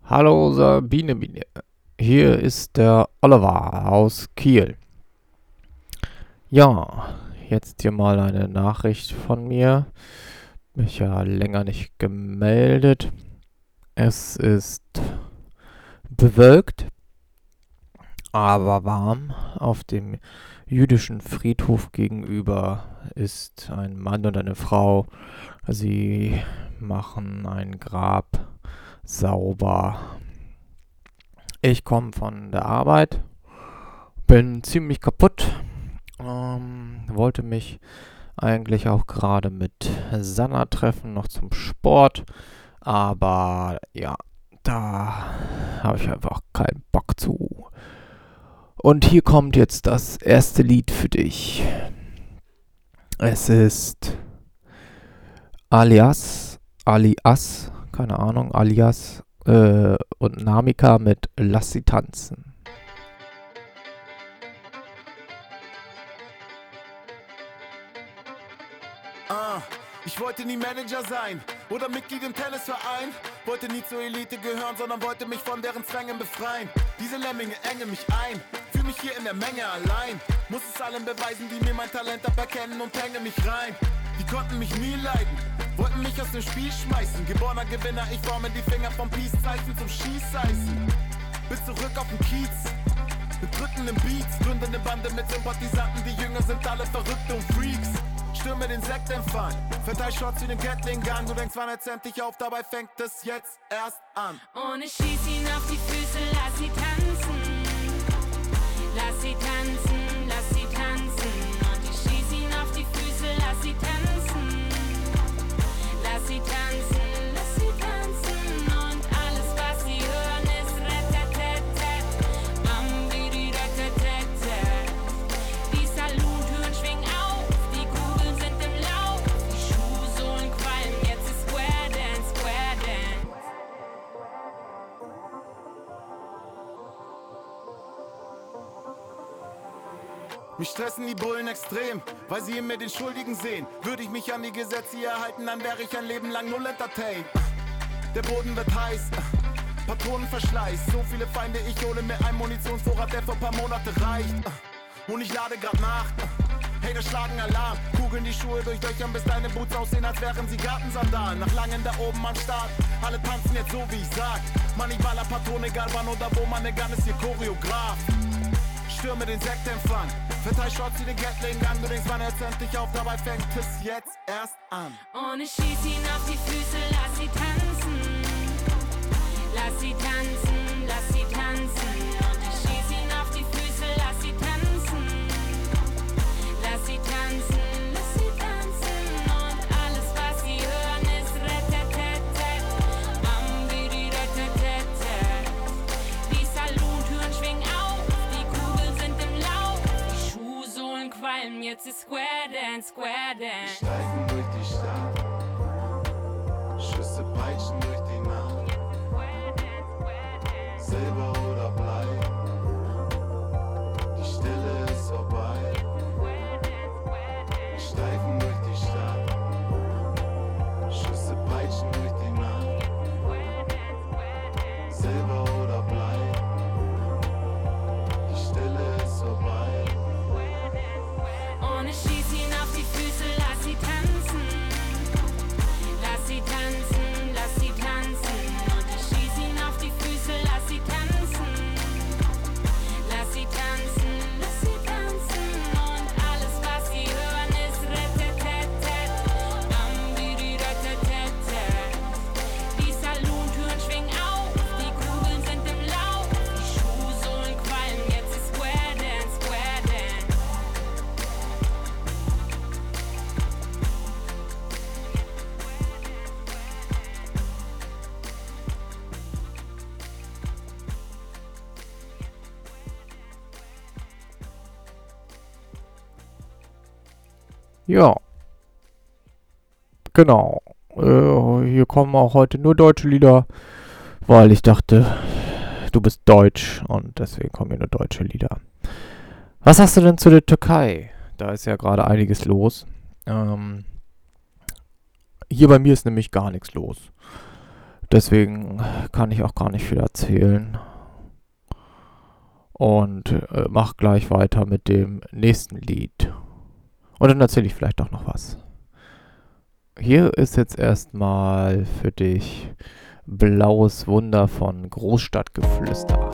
Hallo Sabine, Biene. Hier ist der Oliver aus Kiel. Ja, jetzt hier mal eine Nachricht von mir. Mich ja länger nicht gemeldet. Es ist bewölkt, aber warm. Auf dem jüdischen Friedhof gegenüber ist ein Mann und eine Frau. Sie machen ein Grab sauber. Ich komme von der Arbeit, bin ziemlich kaputt. Wollte mich eigentlich auch gerade mit Sanna treffen, noch zum Sport. Aber ja, da habe ich einfach keinen Bock zu. Und hier kommt jetzt das erste Lied für dich. Es ist Alias, keine Ahnung, Alias und Namika mit Lass sie tanzen. Ich wollte nie Manager sein oder Mitglied im Tennisverein. Wollte nie zur Elite gehören, sondern wollte mich von deren Zwängen befreien. Diese Lemminge engen mich ein, fühl mich hier in der Menge allein. Muss es allen beweisen, die mir mein Talent aberkennen und hängen mich rein. Die konnten mich nie leiden, wollten mich aus dem Spiel schmeißen. Geborener Gewinner, ich forme die Finger vom Peace-Zeichen zum Schießeißen. Bis zurück auf den Kiez, mit drückenden Beats, gründende Bande mit Sympathisanten. Die Jünger sind alle Verrückte und Freaks. Stürme den Sektempfang, verteil Shots wie den Gatling-Gun. Du denkst, wann erzählt dich auf, dabei fängt es jetzt erst an. Und ich schieß ihn auf die Füße, lass sie tanzen. Lass sie tanzen, lass sie tanzen. Und ich schieß ihn auf die Füße, lass sie tanzen. Lass sie tanzen, lass sie tanzen. Und alles, was sie hören, ist Retetetet. Bambidi-retetetet. Die Salontüren schwingen auf, die Kugeln sind im Lauf. Die Schuhsohlen qualmen, jetzt ist Square Dance, Square Dance. Mich stressen die Bullen extrem, weil sie in mir den Schuldigen sehen. Würde ich mich an die Gesetze hier halten, dann wäre ich ein Leben lang null entertained. Der Boden wird heiß, Patronenverschleiß. So viele Feinde, ich hole mir einen Munitionsvorrat, der für ein paar Monate reicht. Und ich lade grad nach, Hater schlagen Alarm. Kugeln die Schuhe durch Löchern, bis deine Boots aussehen, als wären sie Gartensandalen. Nach langem da oben am Start, alle tanzen jetzt so, wie ich sag. Mann, ich baller Patrone, egal wann oder wo, meine Gun ist hier Choreograf. Stürme den Sektempfang, verteil Shots wie den Gatling-Gun. Du denkst, wann erzählt dich auf, dabei fängt es jetzt erst an. Und ich schieß ihn auf die Füße, lass sie tanzen. Lass sie tanzen, lass sie tanzen. Und ich schieß ihn auf die Füße, lass sie tanzen. Lass sie tanzen, lass sie tanzen. Und alles, was sie hören, ist Retetetet. Bambidi-retetetet. Die Salontüren schwingen auf, die Kugeln sind im Lauf. Die Schuhsohlen qualmen, jetzt ist Square Dance, Square Dance. Steigen durch die Stadt, Schüsse peitschen durch die Nacht. Silber oder Blei, die Stille ist vorbei. Wir steifen durch die Stadt, Schüsse peitschen durch die Nacht. Silber oder Blei, die Stille ist vorbei. Und ich schieß ihn auf die Füße, lass sie tanzen. Lass sie tanzen, lass sie tanzen. Und ich schieß ihn auf die Füße, lass sie tanzen. Lass sie tanzen, lass sie tanzen. Und alles, was sie hören, ist Retetetet. Bambidi-retetetet. Die Salontüren schwingen auf, die Kugeln sind im Lauf. Die Schuhsohlen qualmen, jetzt ist Square Dance, Square Dance. Ja, genau. Hier kommen auch heute nur deutsche Lieder, weil ich dachte, du bist deutsch und deswegen kommen hier nur deutsche Lieder. Was hast du denn zu der Türkei? Da ist ja gerade einiges los. Hier bei mir ist nämlich gar nichts los. Deswegen kann ich auch gar nicht viel erzählen. Und mach gleich weiter mit dem nächsten Lied. Und dann erzähle ich vielleicht auch noch was. Hier ist jetzt erstmal für dich Blaues Wunder von Großstadtgeflüster.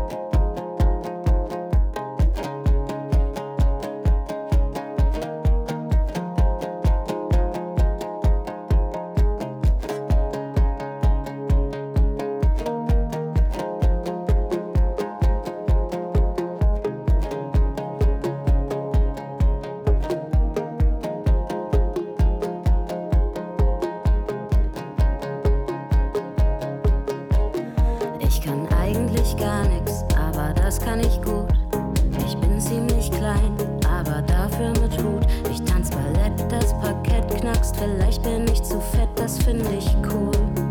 Ich kann eigentlich gar nichts, aber das kann ich gut. Ich bin ziemlich klein, aber dafür mit Hut. Ich tanz Ballett, das Parkett knackst. Vielleicht bin ich zu fett, das finde ich cool.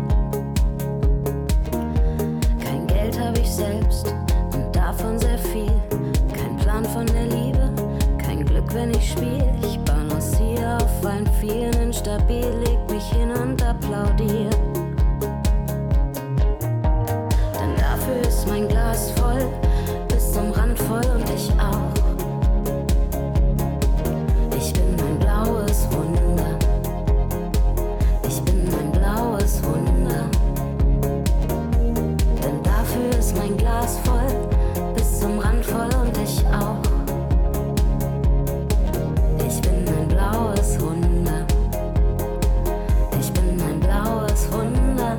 Kein Geld hab ich selbst und davon sehr viel. Kein Plan von der Liebe, kein Glück, wenn ich spiel. Ich balanciere auf ein vielen instabil, leg mich hin und applaudier. Dafür ist mein Glas voll, bis zum Rand voll und ich auch. Ich bin ein blaues Wunder. Ich bin ein blaues Wunder. Denn dafür ist mein Glas voll, bis zum Rand voll und ich auch. Ich bin ein blaues Wunder. Ich bin ein blaues Wunder.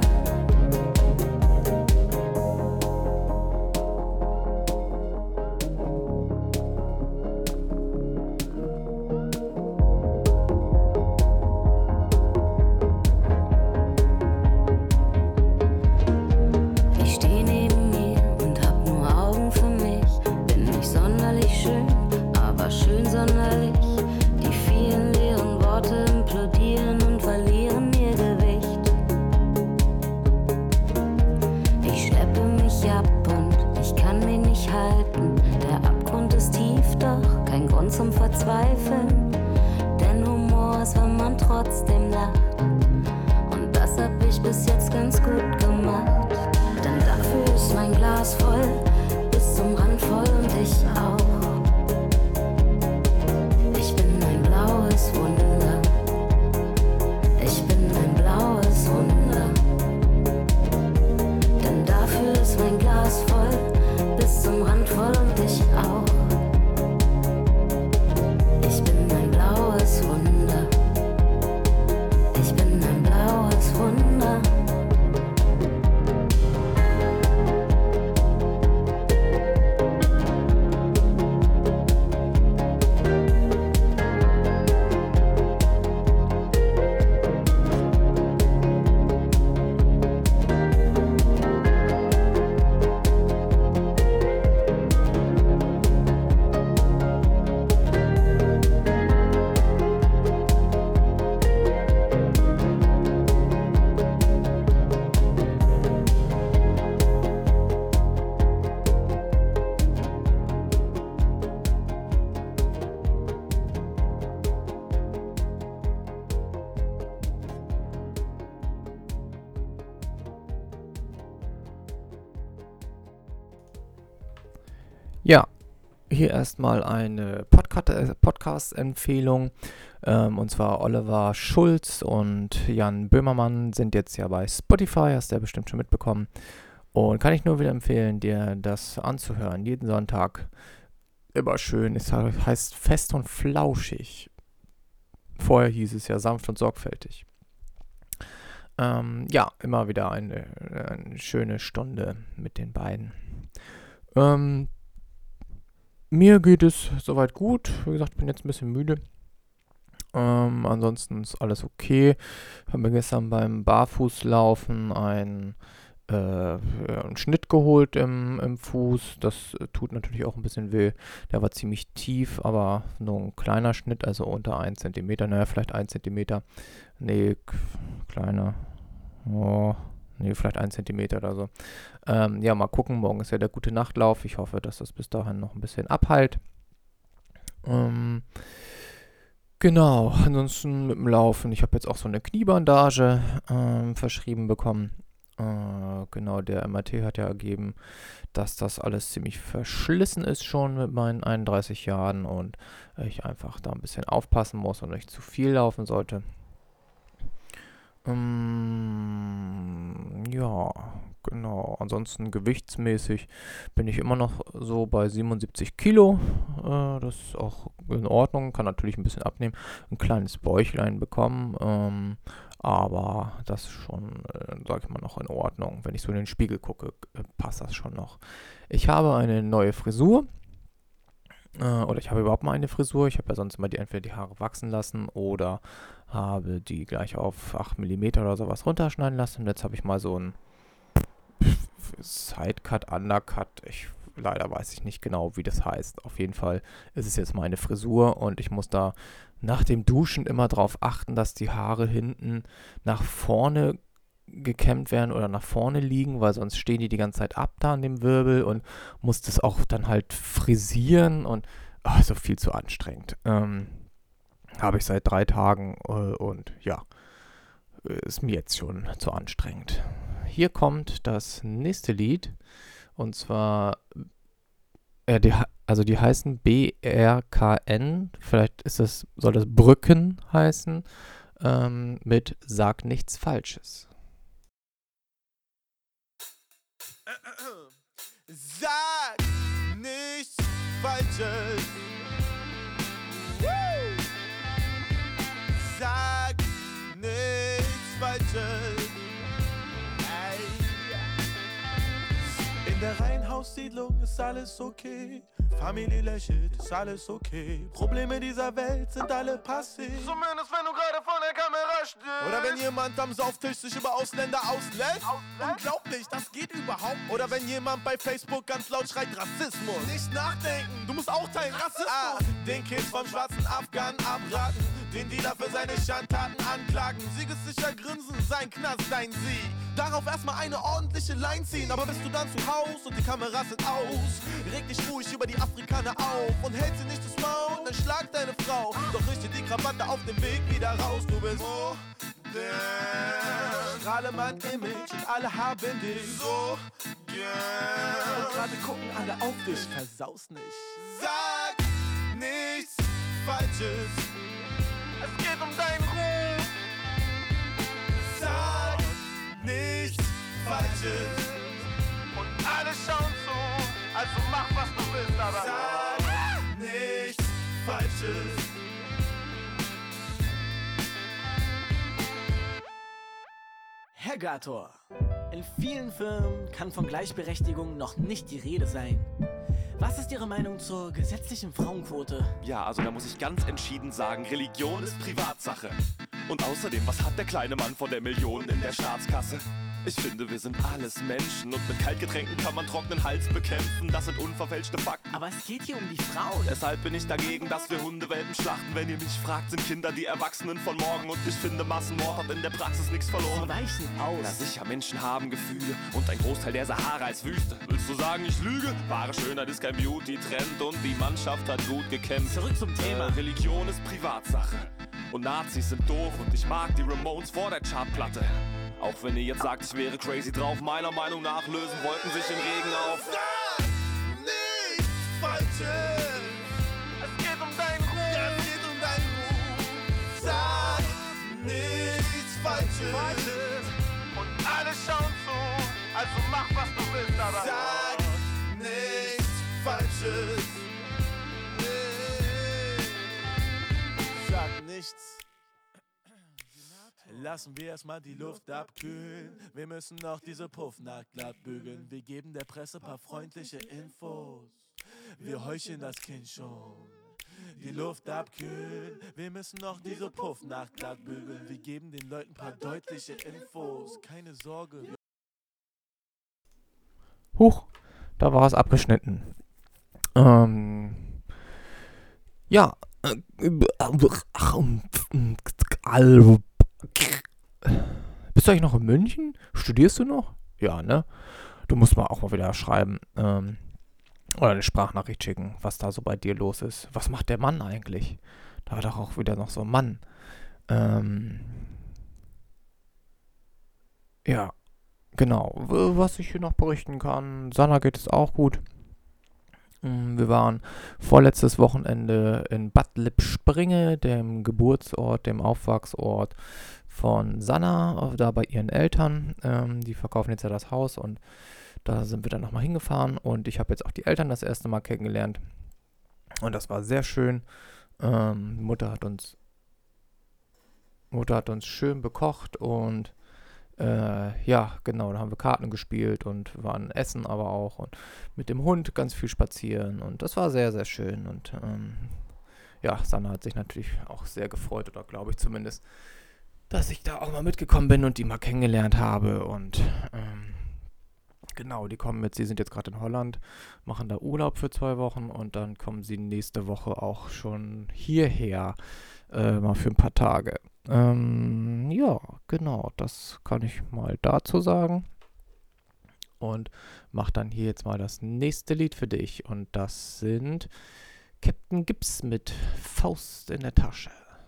Zum Verzweifeln, denn Humor ist, wenn man trotzdem lacht. Und das hab ich bis jetzt ganz gut gemacht. Denn dafür ist mein Glas voll, bis zum Rand voll und ich auch. Ich bin ein blaues Wunder. Ich bin ein blaues Wunder. Denn dafür ist mein Glas voll, bis zum Rand voll und ich auch. Ich bin ein blaues Wunder. Ich bin ein blaues Wunder. Ja, hier erstmal eine Podcast-Empfehlung. Und zwar Oliver Schulz und Jan Böhmermann sind jetzt ja bei Spotify, hast du ja bestimmt schon mitbekommen. Und kann ich nur wieder empfehlen, dir das anzuhören. Jeden Sonntag. Immer schön. Es heißt fest und flauschig. Vorher hieß es ja sanft und sorgfältig. Ja, immer wieder eine schöne Stunde mit den beiden. Mir geht es soweit gut. Wie gesagt, ich bin jetzt ein bisschen müde. Ansonsten ist alles okay. Habe mir gestern beim Barfußlaufen einen Schnitt geholt im Fuß. Das tut natürlich auch ein bisschen weh. Der war ziemlich tief, aber nur ein kleiner Schnitt, also unter 1 cm. Naja, vielleicht 1 cm. Nee, kleiner. Oh, nee, vielleicht 1 cm oder so. Ja, mal gucken. Morgen ist ja der gute Nachtlauf. Ich hoffe, dass das bis dahin noch ein bisschen abheilt. Genau, ansonsten mit dem Laufen. Ich habe jetzt auch so eine Kniebandage verschrieben bekommen. Genau, der MRT hat ja ergeben, dass das alles ziemlich verschlissen ist schon mit meinen 31 Jahren und ich einfach da ein bisschen aufpassen muss und nicht zu viel laufen sollte. Ja, genau. Ansonsten gewichtsmäßig bin ich immer noch so bei 77 Kilo. Das ist auch in Ordnung, kann natürlich ein bisschen abnehmen. Ein kleines Bäuchlein bekommen, aber das ist schon, sag ich mal, noch in Ordnung. Wenn ich so in den Spiegel gucke, passt das schon noch. Ich habe eine neue Frisur. Oder ich habe überhaupt mal eine Frisur. Ich habe ja sonst immer entweder die Haare wachsen lassen oder habe die gleich auf 8 mm oder sowas runterschneiden lassen. Und jetzt habe ich mal so einen Sidecut, Undercut. Leider weiß ich nicht genau, wie das heißt. Auf jeden Fall ist es jetzt meine Frisur und ich muss da nach dem Duschen immer darauf achten, dass die Haare hinten nach vorne gekämmt werden oder nach vorne liegen, weil sonst stehen die ganze Zeit ab da an dem Wirbel und muss das auch dann halt frisieren und so viel zu anstrengend. Habe ich seit 3 Tagen und ja, ist mir jetzt schon zu anstrengend. Hier kommt das nächste Lied und zwar, die heißen BRKN, vielleicht soll das Brücken heißen, mit Sag nichts Falsches. Sag nichts Falsches. Sag nichts Falsches. Ey. In der Reihenhaussiedlung ist alles okay. Familie lächelt, ist alles okay. Probleme dieser Welt sind alle passiv. Zumindest wenn du gerade vor der Kamera stehst. Oder wenn jemand am Sauftisch sich über Ausländer auslässt. Unglaublich, das geht überhaupt nicht. Oder wenn jemand bei Facebook ganz laut schreit Rassismus. Nicht nachdenken, du musst auch teilen Rassismus. Den Kids vom schwarzen Afghanen abraten. Den Dealer für seine Schandtaten anklagen. Siegessicher grinsen, sein Knast, sein Sieg. Darauf erstmal eine ordentliche Line ziehen. Aber bist du dann zu Haus und die Kameras sind aus, reg dich ruhig über die Afrikaner auf und hält sie nicht das Maul, dann schlag deine Frau. Doch richte die Krawatte auf dem Weg wieder raus. Du bist so Strahlemann-Image und alle haben dich so gern. Und gerade gucken alle auf dich, versaus nicht. Sag nichts Falsches. Es geht um deinen Ruf. Sag nichts Falsches. Und alle schauen zu, also mach was du willst, aber sag nichts Falsches. Herr Gator, in vielen Firmen kann von Gleichberechtigung noch nicht die Rede sein. Was ist Ihre Meinung zur gesetzlichen Frauenquote? Ja, also da muss ich ganz entschieden sagen, Religion ist Privatsache. Und außerdem, was hat der kleine Mann von der Million in der Staatskasse? Ich finde, wir sind alles Menschen und mit Kaltgetränken kann man trockenen Hals bekämpfen. Das sind unverfälschte Fakten. Aber es geht hier um die Frauen. Deshalb bin ich dagegen, dass wir Hundewelpen schlachten. Wenn ihr mich fragt, sind Kinder die Erwachsenen von morgen. Und ich finde, Massenmord hat in der Praxis nichts Sie verloren. weichen aus. Na sicher, Menschen haben Gefühle und ein Großteil der Sahara ist Wüste. Willst du sagen, ich lüge? Wahre Schönheit ist kein Beauty-Trend und die Mannschaft hat gut gekämpft. Zurück zum Thema. Religion ist Privatsache und Nazis sind doof und ich mag die Ramones vor der Chartplatte. Auch wenn ihr jetzt sagt, ich wäre crazy drauf, meiner Meinung nach lösen Wolken sich im Regen auf. Sag nichts Falsches. Es geht um deinen Ruf. Ja, es geht um deinen Ruf. Sag nichts Falsches. Und alle schauen zu, also mach was du willst, aber sag nichts Falsches. Sag nichts. Lassen wir erstmal die Luft abkühlen. Wir müssen noch diese Puffnacht glatt bügeln. Wir geben der Presse paar freundliche Infos. Wir heucheln das Kind schon. Die Luft abkühlen. Wir müssen noch diese Puffnacht glatt bügeln. Wir geben den Leuten paar deutliche Infos. Keine Sorge. Huch, da war es abgeschnitten. Ja. Bist du eigentlich noch in München? Studierst du noch? Ja, ne? Du musst auch mal wieder schreiben. Oder eine Sprachnachricht schicken, was da so bei dir los ist. Was macht der Mann eigentlich? Da war doch auch wieder noch so ein Mann. Ja, Genau, was ich hier noch berichten kann, Sanna geht es auch gut. Wir waren vorletztes Wochenende in Bad Lippspringe, dem Geburtsort, dem Aufwachsort von Sanna, da bei ihren Eltern. Die verkaufen jetzt ja das Haus und da sind wir dann nochmal hingefahren und ich habe jetzt auch die Eltern das erste Mal kennengelernt und das war sehr schön. Mutter hat uns schön bekocht und ja, genau, da haben wir Karten gespielt und waren essen aber auch und mit dem Hund ganz viel spazieren und das war sehr, sehr schön und ja, Sanna hat sich natürlich auch sehr gefreut oder glaube ich zumindest, dass ich da auch mal mitgekommen bin und die mal kennengelernt habe und genau, sie sind jetzt gerade in Holland, machen da Urlaub für 2 Wochen und dann kommen sie nächste Woche auch schon hierher, mal für ein paar Tage. Ja, genau, das kann ich mal dazu sagen. Und mach dann hier jetzt mal das nächste Lied für dich. Und das sind Captain Gibbs mit Faust in der Tasche.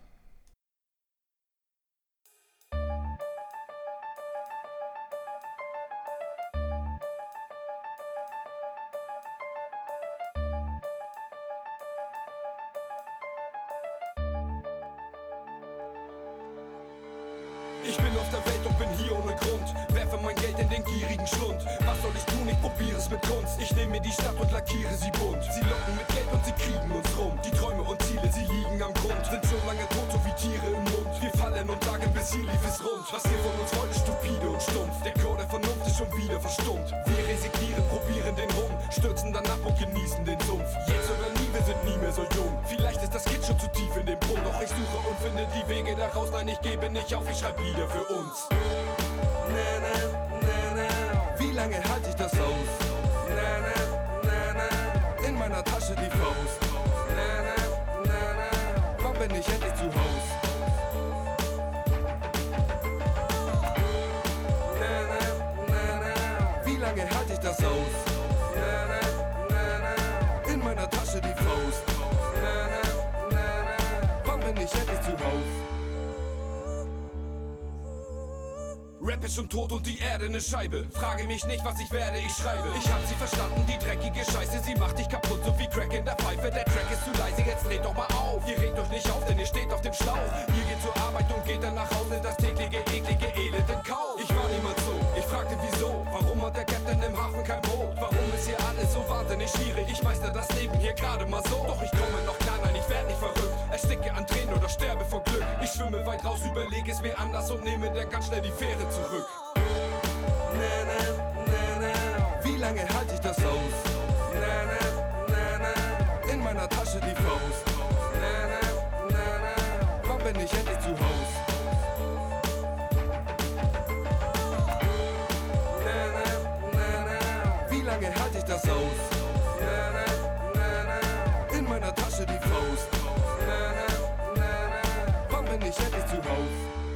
Ich bin auf der Welt und bin hier ohne Grund. Werfe mein Geld in den gierigen Schlund. Was soll ich tun? Ich probiere es mit Kunst. Ich nehme mir die Stadt und lackiere sie bunt. Sie locken mit Geld und sie kriegen uns rum. Die Träume und Ziele, sie liegen am Grund. Sind schon lange tot, so wie Tiere im Mund. Wir fallen und sagen, bis hier lief es rund. Was ihr von uns wollt, ist stupide und stumpf. Der Chor der Vernunft ist schon wieder verstummt. Wir resignieren, probieren den Rum. Stürzen dann ab und genießen den Sumpf. Jetzt oder nie, wir sind nie mehr so jung. Vielleicht ist das Kind schon zu tief in den Brunnen. Doch ich suche und finde die Wege daraus. Nein, ich gebe nicht auf, ich schreib Lieder für uns. Na, na, na, na. Wie lange halte ich das aus? Na, na, na, na. In meiner Tasche die Faust. Na, na, na, na. Wann bin ich endlich zu Haus? Na, na, na, na. Wie lange halte ich das aus? Na, na, na, na. In meiner Tasche die Faust. Na, na, na, na. Wann bin ich endlich zu Haus? Rap ist schon tot und die Erde ne Scheibe. Frage mich nicht, was ich werde, ich schreibe. Ich hab sie verstanden, die dreckige Scheiße. Sie macht dich kaputt, so wie Crack in der Pfeife. Der Track ist zu leise, jetzt dreht doch mal auf. Ihr regt euch nicht auf, denn ihr steht auf dem Schlauch. Ihr geht zur Arbeit und geht dann nach Hause. Das tägliche, eklige Elend in Kauf. Ich war niemals so, ich fragte wieso. Warum hat der Captain im Hafen kein Boot? Warum ist hier alles so wahnsinnig schwierig? Ich meister das Leben hier gerade mal so. Doch ich komme noch klar, nein, ich werd nicht verrückt. Ersticke an Tränen oder sterbe vor Glück. Ich schwimme weit raus, überlege es mir anders und nehme dann ganz schnell die Fähre zurück. Na, na, na, na. Wie lange halte ich das aus? Na, na, na, na. In meiner Tasche die Faust. Na, na, na, na. Wann bin ich endlich zu Haus? Na, na, na, na. Wie lange halte ich das aus? Na, na, na, na. In meiner Tasche die Faust. Na, na, na, na. Wann bin ich endlich zu Haus?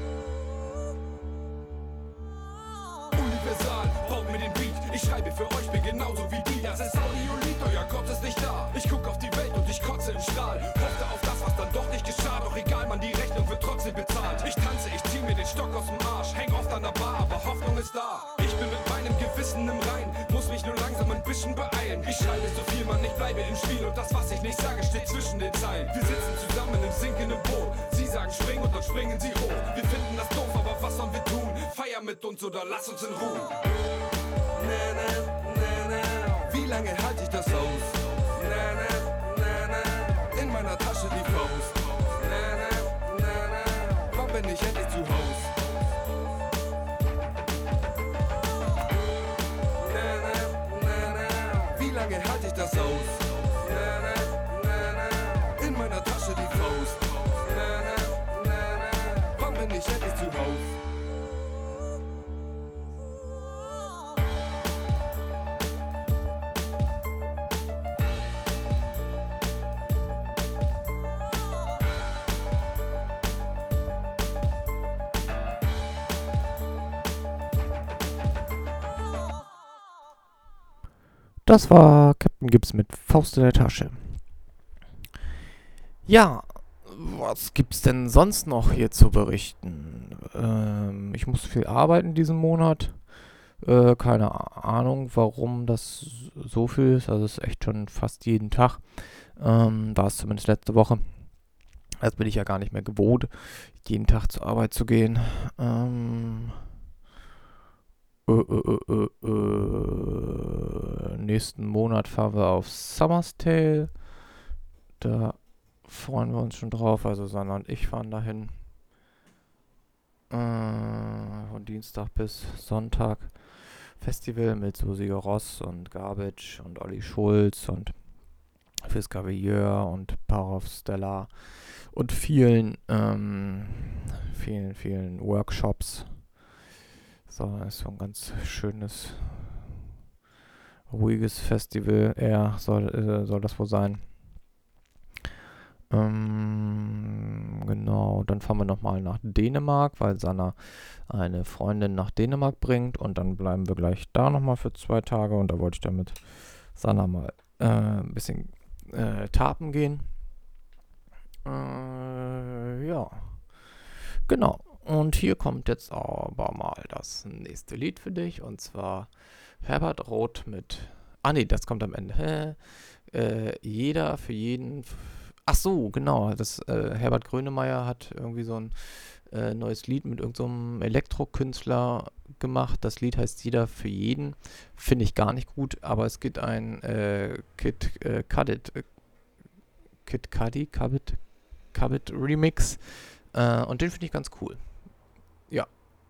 Universal, baut mir den Beat. Ich schreibe für euch, bin genauso wie die. Das ist Audiolied, euer Gott ist nicht da. Ich guck auf die Welt und ich kotze im Strahl. Hoffte auf das, was dann doch nicht geschah. Doch egal, man, die Rechnung wird trotzdem bezahlt. Ich tanze, ich zieh mir den Stock aus dem Arsch. Häng oft an der Bar, aber Hoffnung ist da. Ich bin mit meinem Gewissen im Rein. Muss mich nur langsam ein bisschen beeilen. Ich schreibe so viel, man, ich bleibe im Spiel. Und das, was ich nicht sage, steht zwischen den Zeilen. Wir sitzen zusammen im sinkenden Boot. Sie sagen spring und dann springen sie hoch. Wir finden das doof, aber was sollen wir tun? Feier mit uns oder lass uns in Ruhe. Na, na, na, na. Wie lange halte ich das aus? Na, na, na, na. In meiner Tasche die Faust. Na, na, na, na. Wann bin ich endlich zu Haus? Na, na, na, na. Wie lange halte ich das aus? Na, na, na, na. In meiner Tasche die Faust. Na, na, na, na. Wann bin ich endlich zu Haus? Das war Captain Gibbs mit Faust in der Tasche. Ja, was gibt's denn sonst noch hier zu berichten? Ich muss viel arbeiten diesen Monat. Keine Ahnung, warum das so viel ist. Also es ist echt schon fast jeden Tag. War es zumindest letzte Woche. Jetzt bin ich ja gar nicht mehr gewohnt, jeden Tag zur Arbeit zu gehen. Nächsten Monat fahren wir auf Summer's Tale. Da freuen wir uns schon drauf. Also Sanna und ich fahren dahin. Von Dienstag bis Sonntag. Festival mit Susi Ross und Garbage und Olli Schulz und Fiscavilleur und Parov Stella und vielen Workshops. So, das ist so ein ganz schönes, ruhiges Festival. Soll das wohl sein. Genau, dann fahren wir nochmal nach Dänemark, weil Sanna eine Freundin nach Dänemark bringt und dann bleiben wir gleich da nochmal für 2 Tage und da wollte ich dann mit Sanna mal ein bisschen tapen gehen. Ja, genau. Und hier kommt jetzt aber mal das nächste Lied für dich und zwar Herbert Roth mit, das kommt am Ende. Jeder für jeden. Ach so, genau. Herbert Grönemeyer hat irgendwie so ein neues Lied mit irgendeinem Elektrokünstler gemacht. Das Lied heißt Jeder für jeden. Finde ich gar nicht gut, aber es gibt ein Kid Cudi Remix und den finde ich ganz cool. Ja.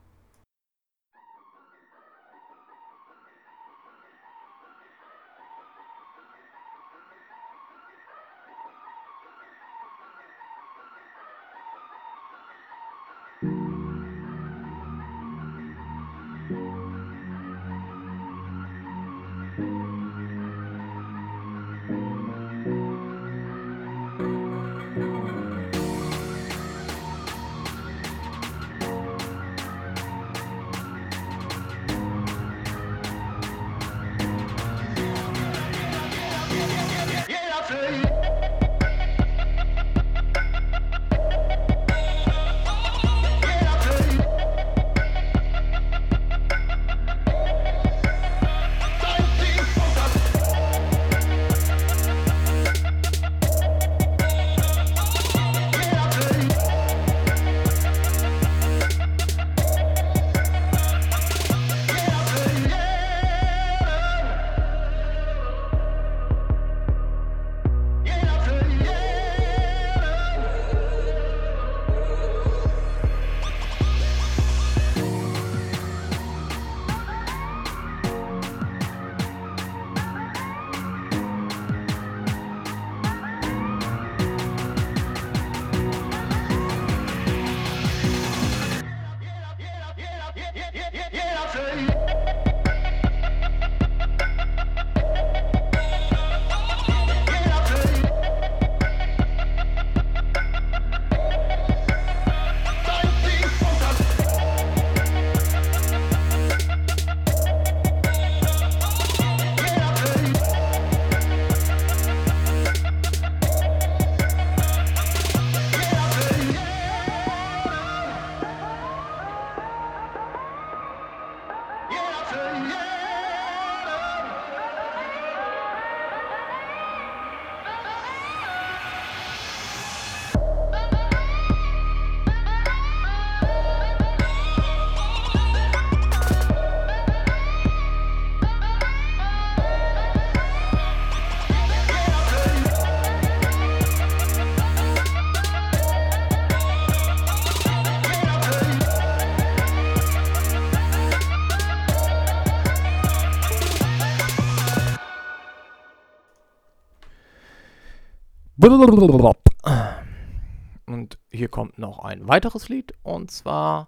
Und hier kommt noch ein weiteres Lied und zwar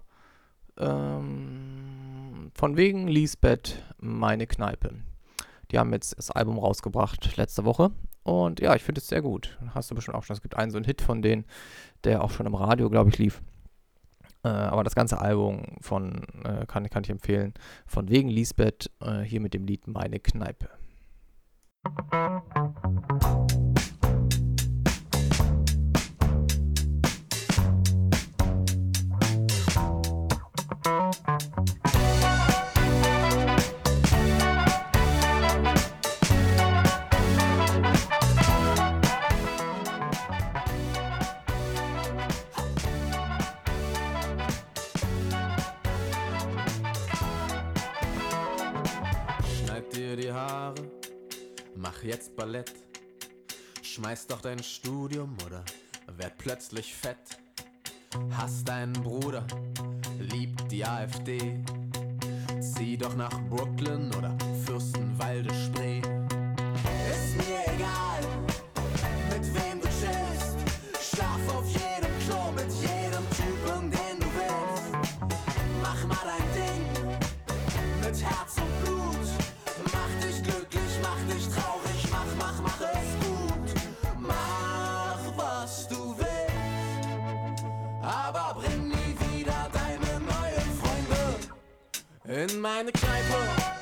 von wegen Lisbeth, meine Kneipe. Die haben jetzt das Album rausgebracht letzte Woche und ja, ich finde es sehr gut. Hast du bestimmt auch schon, es gibt einen so einen Hit von denen, der auch schon im Radio, glaube ich, lief. Aber das ganze Album kann ich empfehlen. Von wegen Lisbeth, hier mit dem Lied Meine Kneipe. Schneid dir die Haare, mach jetzt Ballett. Schmeiß doch dein Studium oder werd plötzlich fett. Hast einen Bruder, liebt die AfD. Zieh doch nach Brooklyn oder Fürstenwalde Spree. Ist mir egal, mit wem du chillst. Schlaf auf jedem Klo mit jedem Typen, den du willst. Mach mal dein Ding mit Herz und Blut. Mach dich glücklich, mach dich traurig, mach es gut. Mach, was du willst, aber bring nie wieder deine neuen Freunde in meine Kneipe.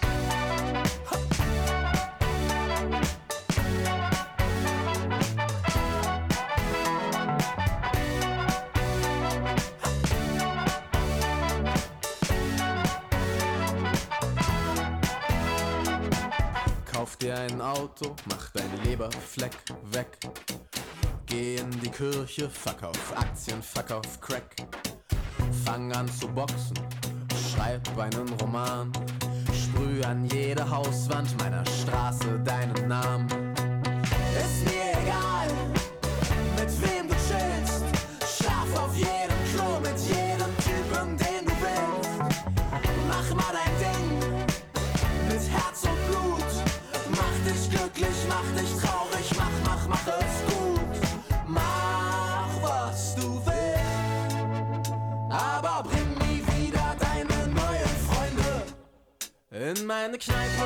Kauf dir ein Auto, mach deinen Leberfleck weg. Geh in die Kirche, verkauf Aktien, verkauf Crack. Fang an zu boxen, schreib einen Roman. Sprüh an jede Hauswand meiner Straße deinen Namen. Ist mir egal, mit wem du chillst. Schlaf auf jedem Klo mit jedem Typen, den du willst. Mach mal dein Ding mit Herz und Blut. Mach dich glücklich, mach dich traurig, mach es gut. Mach, was du willst, aber bring nie wieder deine neuen Freunde in meine Kneipe.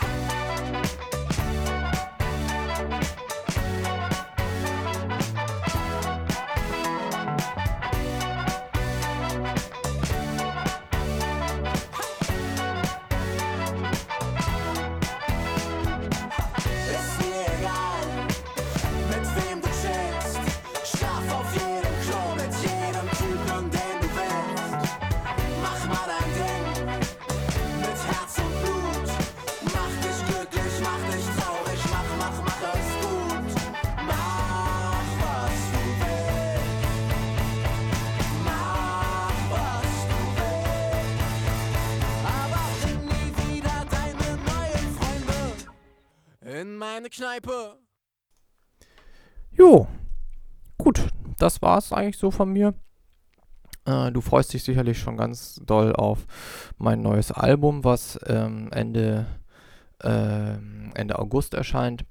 In meine Kneipe. Jo, gut, das war's eigentlich so von mir. Du freust dich sicherlich schon ganz doll auf mein neues Album, was Ende August erscheint.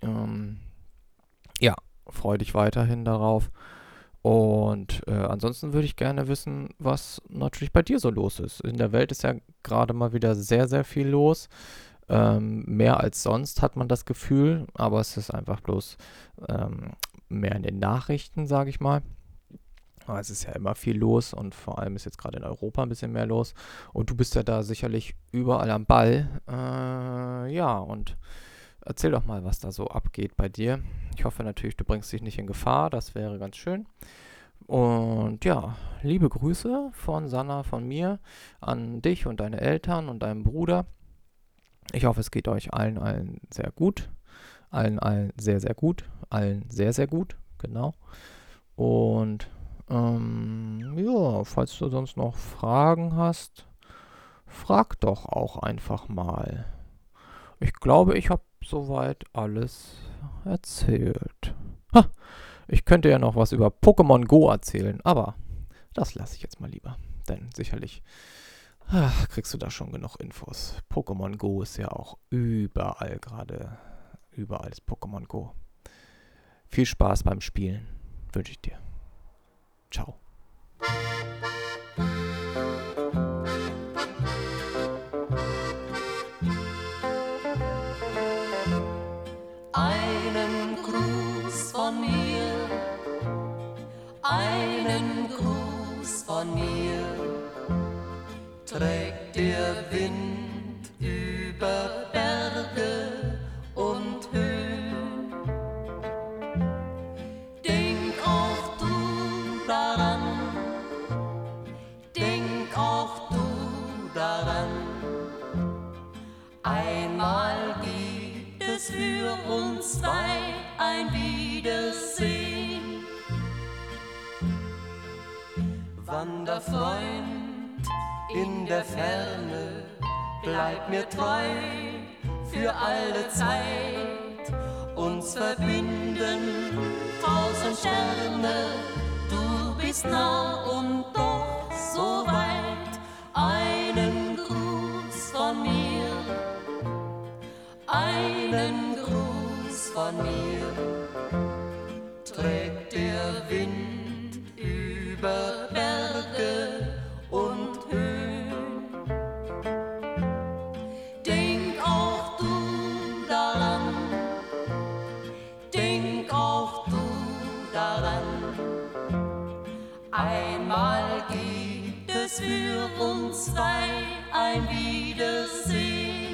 Ja, freu dich weiterhin darauf. Und ansonsten würde ich gerne wissen, was natürlich bei dir so los ist. In der Welt ist ja gerade mal wieder sehr, sehr viel los. Mehr als sonst hat man das Gefühl, aber es ist einfach bloß mehr in den Nachrichten, sage ich mal. Aber es ist ja immer viel los und vor allem ist jetzt gerade in Europa ein bisschen mehr los. Und du bist ja da sicherlich überall am Ball. Ja, und erzähl doch mal, was da so abgeht bei dir. Ich hoffe natürlich, du bringst dich nicht in Gefahr, das wäre ganz schön. Und ja, liebe Grüße von Sanna, von mir, an dich und deine Eltern und deinen Bruder. Ich hoffe, es geht euch allen sehr gut. Allen sehr, sehr gut. Allen sehr, sehr gut, genau. Und ja, falls du sonst noch Fragen hast, frag doch auch einfach mal. Ich glaube, ich habe soweit alles erzählt. Ich könnte ja noch was über Pokémon Go erzählen, aber das lasse ich jetzt mal lieber. Denn sicherlich kriegst du da schon genug Infos. Pokémon Go ist ja auch überall gerade. Überall ist Pokémon Go. Viel Spaß beim Spielen wünsche ich dir. Ciao. Einen Gruß von mir, einen Gruß von mir, trägt der Wind über Berge und Höhen. Denk auch du daran, denk auch du daran, einmal gibt es für uns zwei ein Wiedersehen. Wanderfreund in der Ferne, bleib mir treu für alle Zeit. Uns verbinden 1000 Sterne, du bist nah und doch so weit. Einen Gruß von mir, einen Gruß von mir, trägt der Wind über Berge und Höhen. Denk auch du daran, denk auch du daran, einmal gibt es für uns zwei ein Wiedersehen.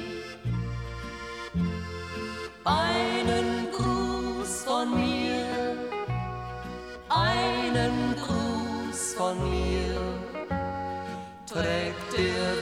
Einen Gruß von mir, einen Gruß von mir, trägt der